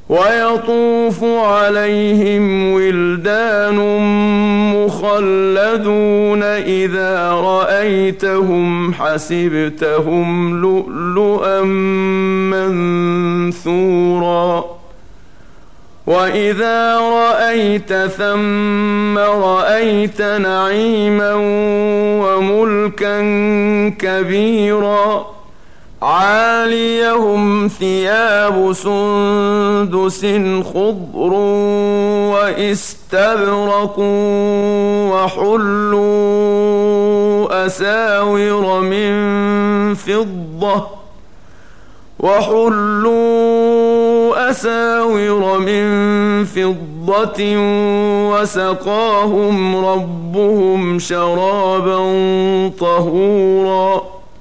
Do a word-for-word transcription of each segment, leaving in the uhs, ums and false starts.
ويطوف عليهم ولدان مخلدون إذا رأيتهم حسبتهم لؤلؤا منثورا وإذا رأيت ثم رأيت نعيما وملكا كبيرا عاليهم ثياب سندس خضر واستبرق وحلوا أساور من فضة وحلوا أساور من فضة وسقاهم ربهم شرابا طهورا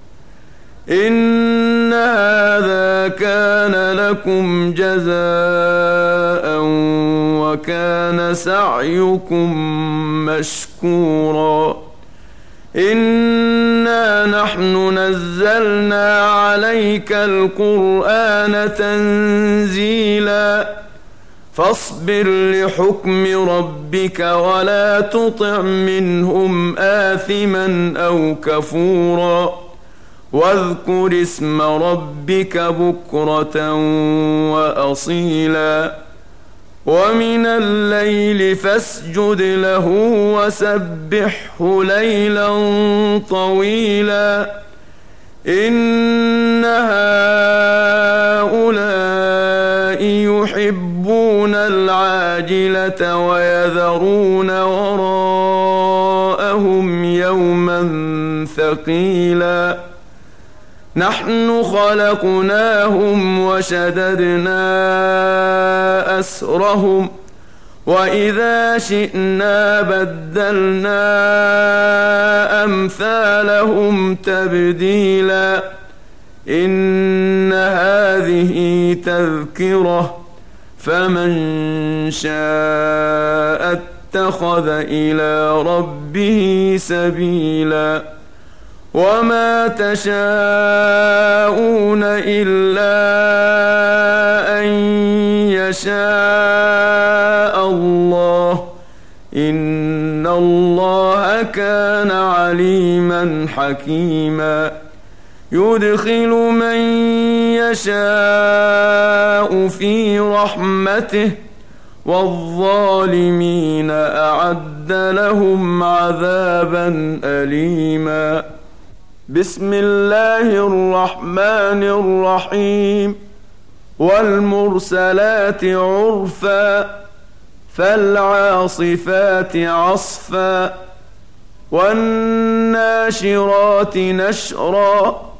إن هذا كان لكم جزاء وكان سعيكم مشكورا إنا نحن نزلنا عليك القرآن تنزيلا فاصبر لحكم ربك ولا تطع منهم آثما أو كفورا واذكر اسم ربك بكرة وأصيلا ومن الليل فاسجد له وسبحه ليلا طويلا إن هؤلاء يحبون العاجلة ويذرون وراءهم يوما ثقيلا نحن خلقناهم وشددنا أسرهم وإذا شئنا بدلنا أمثالهم تبديلا إن هذه تذكرة فمن شاء اتخذ إلى ربه سبيلا وما تشاءون إلا أن يشاء الله إن الله كان عليما حكيما يدخل من يشاء في رحمته والظالمين أعد لهم عذابا أليما بسم الله الرحمن الرحيم والمرسلات عرفا فالعاصفات عصفا والناشرات نشرا